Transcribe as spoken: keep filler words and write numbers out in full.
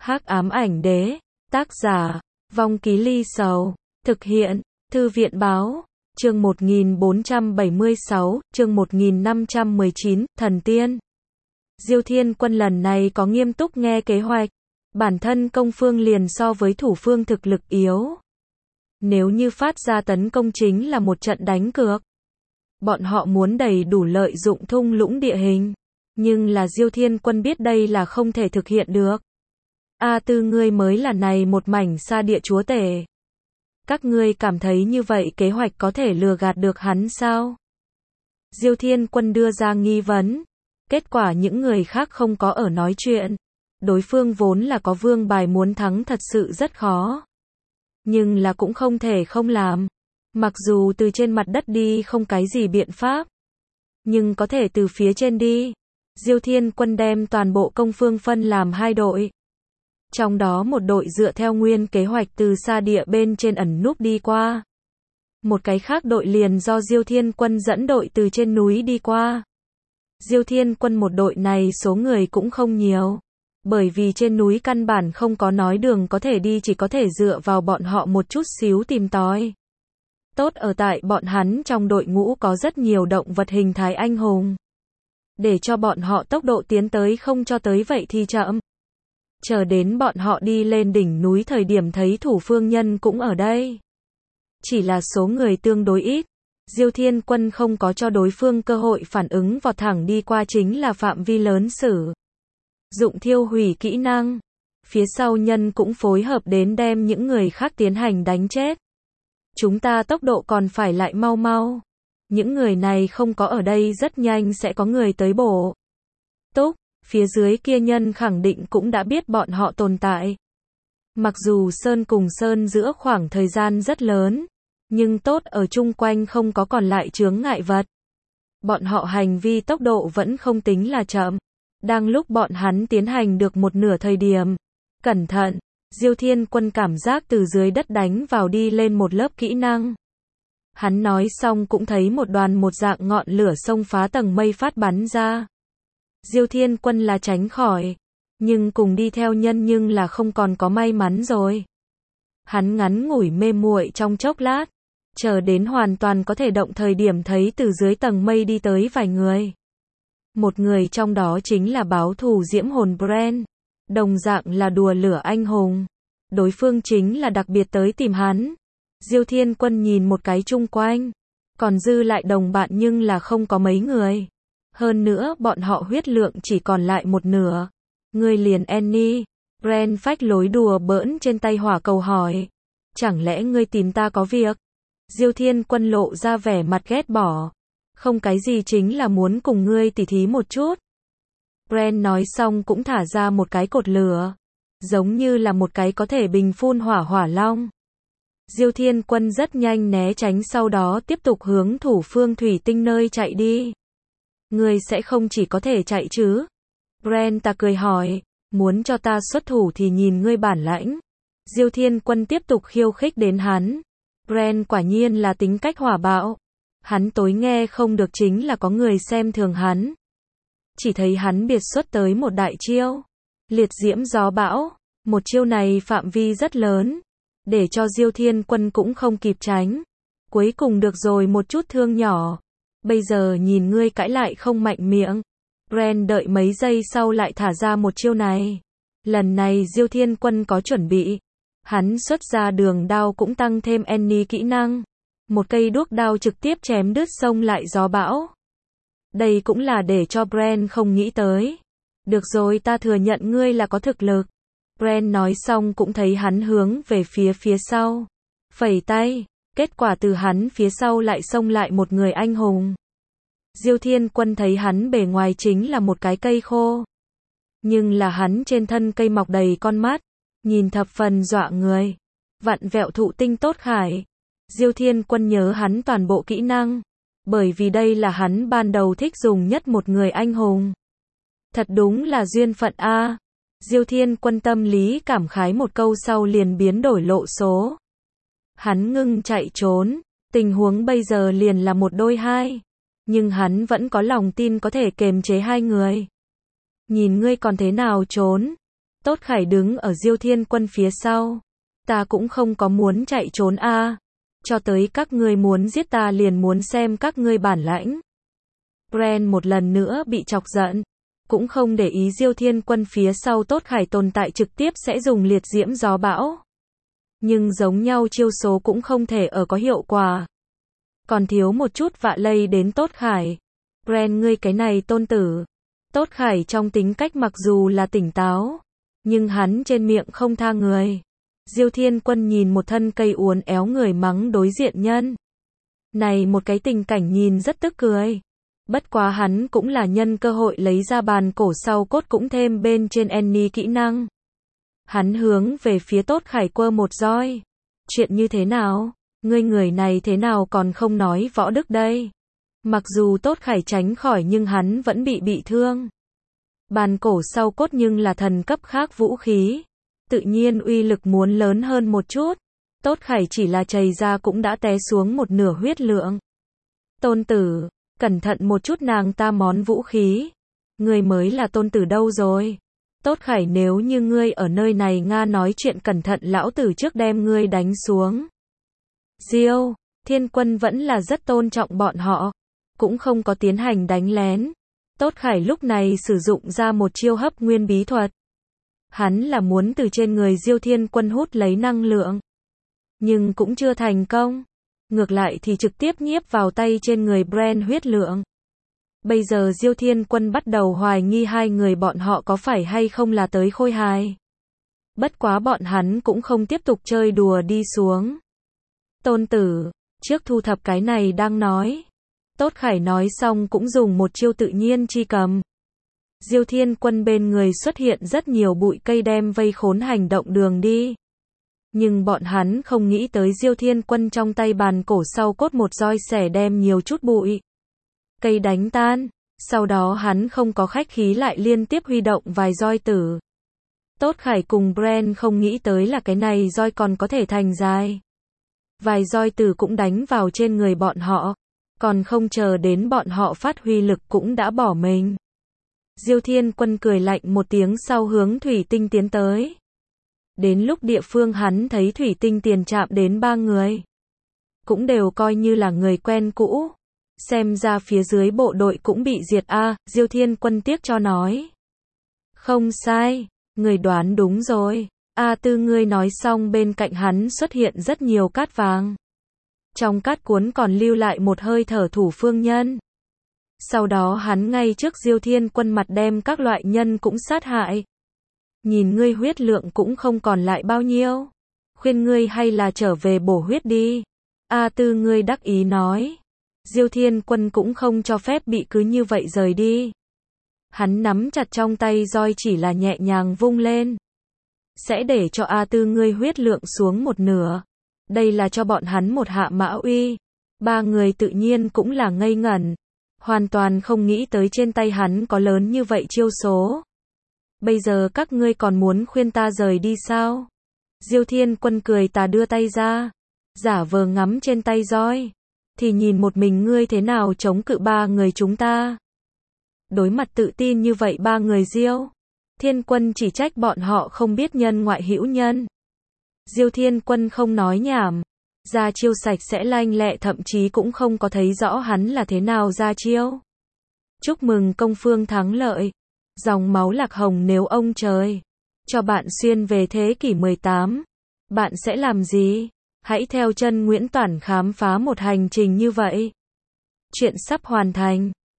Hắc ám ảnh đế, tác giả, Vong Ký Ly Sầu, thực hiện, Thư viện báo, chương một nghìn bốn trăm bảy mươi sáu, chương một nghìn năm trăm mười chín, Thần Tiên. Diêu Thiên Quân lần này có nghiêm túc nghe kế hoạch, bản thân công phương liền so với thủ phương thực lực yếu. Nếu như phát ra tấn công chính là một trận đánh cược. Bọn họ muốn đầy đủ lợi dụng thung lũng địa hình, nhưng là Diêu Thiên Quân biết đây là không thể thực hiện được. A Tư ngươi mới là này một mảnh sa địa chúa tể. Các ngươi cảm thấy như vậy kế hoạch có thể lừa gạt được hắn sao? Diêu Thiên Quân đưa ra nghi vấn. Kết quả những người khác không có ở nói chuyện. Đối phương vốn là có vương bài muốn thắng thật sự rất khó. Nhưng là cũng không thể không làm. Mặc dù từ trên mặt đất đi không cái gì biện pháp. Nhưng có thể từ phía trên đi. Diêu Thiên Quân đem toàn bộ công phương phân làm hai đội. Trong đó một đội dựa theo nguyên kế hoạch từ xa địa bên trên ẩn núp đi qua. Một cái khác đội liền do Diêu Thiên Quân dẫn đội từ trên núi đi qua. Diêu Thiên Quân một đội này số người cũng không nhiều. Bởi vì trên núi căn bản không có nói đường có thể đi, chỉ có thể dựa vào bọn họ một chút xíu tìm tòi. Tốt ở tại bọn hắn trong đội ngũ có rất nhiều động vật hình thái anh hùng. Để cho bọn họ tốc độ tiến tới không cho tới vậy thì chậm. Chờ đến bọn họ đi lên đỉnh núi thời điểm thấy thủ phương nhân cũng ở đây. Chỉ là số người tương đối ít. Diêu Thiên Quân không có cho đối phương cơ hội phản ứng, vọt thẳng đi qua chính là phạm vi lớn sử dụng thiêu hủy kỹ năng. Phía sau nhân cũng phối hợp đến đem những người khác tiến hành đánh chết. Chúng ta tốc độ còn phải lại mau mau. Những người này không có ở đây rất nhanh sẽ có người tới bổ túc. Phía dưới kia nhân khẳng định cũng đã biết bọn họ tồn tại. Mặc dù sơn cùng sơn giữa khoảng thời gian rất lớn, nhưng tốt ở chung quanh không có còn lại chướng ngại vật. Bọn họ hành vi tốc độ vẫn không tính là chậm. Đang lúc bọn hắn tiến hành được một nửa thời điểm. Cẩn thận, Diêu Thiên Quân cảm giác từ dưới đất đánh vào đi lên một lớp kỹ năng. Hắn nói xong cũng thấy một đoàn một dạng ngọn lửa xông phá tầng mây phát bắn ra. Diêu Thiên Quân là tránh khỏi, nhưng cùng đi theo nhân nhưng là không còn có may mắn rồi. Hắn ngắn ngủi mê muội trong chốc lát, chờ đến hoàn toàn có thể động thời điểm thấy từ dưới tầng mây đi tới vài người. Một người trong đó chính là báo thù diễm hồn Bren, đồng dạng là đùa lửa anh hùng. Đối phương chính là đặc biệt tới tìm hắn. Diêu Thiên Quân nhìn một cái chung quanh, còn dư lại đồng bạn nhưng là không có mấy người. Hơn nữa bọn họ huyết lượng chỉ còn lại một nửa. Ngươi liền Annie. Bren phách lối đùa bỡn trên tay hỏa cầu hỏi. Chẳng lẽ ngươi tìm ta có việc? Diêu Thiên Quân lộ ra vẻ mặt ghét bỏ. Không cái gì, chính là muốn cùng ngươi tỉ thí một chút. Bren nói xong cũng thả ra một cái cột lửa. Giống như là một cái có thể bình phun hỏa hỏa long. Diêu Thiên Quân rất nhanh né tránh, sau đó tiếp tục hướng thủ phương thủy tinh nơi chạy đi. Ngươi sẽ không chỉ có thể chạy chứ? Bren ta cười hỏi, muốn cho ta xuất thủ thì nhìn ngươi bản lãnh. Diêu Thiên Quân tiếp tục khiêu khích đến hắn. Bren quả nhiên là tính cách hỏa bạo. Hắn tối nghe không được chính là có người xem thường hắn. Chỉ thấy hắn biệt xuất tới một đại chiêu. Liệt diễm gió bão. Một chiêu này phạm vi rất lớn. Để cho Diêu Thiên Quân cũng không kịp tránh. Cuối cùng được rồi một chút thương nhỏ. Bây giờ nhìn ngươi cãi lại không mạnh miệng. Bren đợi mấy giây sau lại thả ra một chiêu này. Lần này Diêu Thiên Quân có chuẩn bị. Hắn xuất ra đường đao cũng tăng thêm Annie kỹ năng. Một cây đuốc đao trực tiếp chém đứt sông lại gió bão. Đây cũng là để cho Bren không nghĩ tới. Được rồi, ta thừa nhận ngươi là có thực lực. Bren nói xong cũng thấy hắn hướng về phía phía sau. Phẩy tay. Kết quả từ hắn phía sau lại xông lại một người anh hùng. Diêu Thiên Quân thấy hắn bề ngoài chính là một cái cây khô. Nhưng là hắn trên thân cây mọc đầy con mắt. Nhìn thập phần dọa người. Vặn vẹo thụ tinh tốt khải. Diêu Thiên Quân nhớ hắn toàn bộ kỹ năng. Bởi vì đây là hắn ban đầu thích dùng nhất một người anh hùng. Thật đúng là duyên phận a. Diêu Thiên Quân tâm lý cảm khái một câu sau liền biến đổi lộ số. Hắn ngưng chạy trốn. Tình huống bây giờ liền là một đôi hai. Nhưng hắn vẫn có lòng tin có thể kềm chế hai người. Nhìn ngươi còn thế nào trốn. Tốt Khải đứng ở Diêu Thiên Quân phía sau. Ta cũng không có muốn chạy trốn a. Cho tới các ngươi muốn giết ta liền muốn xem các ngươi bản lãnh. Bran một lần nữa bị chọc giận. Cũng không để ý Diêu Thiên Quân phía sau Tốt Khải tồn tại trực tiếp sẽ dùng liệt diễm gió bão. Nhưng giống nhau chiêu số cũng không thể ở có hiệu quả. Còn thiếu một chút vạ lây đến Tốt Khải. Bran ngươi cái này tôn tử. Tốt Khải trong tính cách mặc dù là tỉnh táo. Nhưng hắn trên miệng không tha người. Diêu Thiên Quân nhìn một thân cây uốn éo người mắng đối diện nhân. Này một cái tình cảnh nhìn rất tức cười. Bất quá hắn cũng là nhân cơ hội lấy ra bàn cổ sau cốt cũng thêm bên trên Annie kỹ năng. Hắn hướng về phía Tốt Khải quơ một roi. Chuyện như thế nào? Ngươi người này thế nào còn không nói võ đức đây? Mặc dù Tốt Khải tránh khỏi nhưng hắn vẫn bị bị thương. Bàn cổ sau cốt nhưng là thần cấp khác vũ khí. Tự nhiên uy lực muốn lớn hơn một chút. Tốt Khải chỉ là chày ra cũng đã té xuống một nửa huyết lượng. Tôn tử, cẩn thận một chút nàng ta món vũ khí. Ngươi mới là tôn tử đâu rồi? Tốt Khải nếu như ngươi ở nơi này Nga nói chuyện cẩn thận lão tử trước đem ngươi đánh xuống. Diêu Thiên Quân vẫn là rất tôn trọng bọn họ. Cũng không có tiến hành đánh lén. Tốt Khải lúc này sử dụng ra một chiêu hấp nguyên bí thuật. Hắn là muốn từ trên người Diêu Thiên Quân hút lấy năng lượng. Nhưng cũng chưa thành công. Ngược lại thì trực tiếp nhiếp vào tay trên người Bran huyết lượng. Bây giờ Diêu Thiên Quân bắt đầu hoài nghi hai người bọn họ có phải hay không là tới khôi hài. Bất quá bọn hắn cũng không tiếp tục chơi đùa đi xuống. Tôn tử, trước thu thập cái này đang nói. Tốt Khải nói xong cũng dùng một chiêu tự nhiên chi cầm. Diêu Thiên Quân bên người xuất hiện rất nhiều bụi cây đem vây khốn hành động đường đi. Nhưng bọn hắn không nghĩ tới Diêu Thiên Quân trong tay bàn cổ sau cốt một roi xẻ đem nhiều chút bụi cây đánh tan. Sau đó hắn không có khách khí lại liên tiếp huy động vài roi tử. Tốt Khải cùng Bran không nghĩ tới là cái này roi còn có thể thành dài. Vài roi tử cũng đánh vào trên người bọn họ. Còn không chờ đến bọn họ phát huy lực cũng đã bỏ mình. Diêu Thiên Quân cười lạnh một tiếng sau hướng thủy tinh tiến tới. Đến lúc địa phương hắn thấy thủy tinh tiền chạm đến ba người. Cũng đều coi như là người quen cũ. Xem ra phía dưới bộ đội cũng bị diệt a. À, Diêu Thiên Quân tiếc cho nói. Không sai, người đoán đúng rồi. A Tư ngươi nói xong bên cạnh hắn xuất hiện rất nhiều cát vàng. Trong cát cuốn còn lưu lại một hơi thở thủ phương nhân. Sau đó hắn ngay trước Diêu Thiên Quân mặt đem các loại nhân cũng sát hại. Nhìn ngươi huyết lượng cũng không còn lại bao nhiêu. Khuyên ngươi hay là trở về bổ huyết đi. A Tư ngươi đắc ý nói. Diêu Thiên Quân cũng không cho phép bị cứ như vậy rời đi. Hắn nắm chặt trong tay roi chỉ là nhẹ nhàng vung lên. Sẽ để cho A Tư ngươi huyết lượng xuống một nửa. Đây là cho bọn hắn một hạ mã uy. Ba người tự nhiên cũng là ngây ngẩn. Hoàn toàn không nghĩ tới trên tay hắn có lớn như vậy chiêu số. Bây giờ các ngươi còn muốn khuyên ta rời đi sao? Diêu Thiên Quân cười tà đưa tay ra. Giả vờ ngắm trên tay roi. Thì nhìn một mình ngươi thế nào chống cự ba người chúng ta. Đối mặt tự tin như vậy ba người Diêu Thiên Quân chỉ trách bọn họ không biết nhân ngoại hữu nhân. Diêu Thiên Quân không nói nhảm. Ra chiêu sạch sẽ lanh lẹ thậm chí cũng không có thấy rõ hắn là thế nào ra chiêu. Chúc mừng công phương thắng lợi. Dòng máu lạc hồng nếu ông trời cho bạn xuyên về thế kỷ mười tám. Bạn sẽ làm gì? Hãy theo chân Nguyễn Toản khám phá một hành trình như vậy. Chuyện sắp hoàn thành.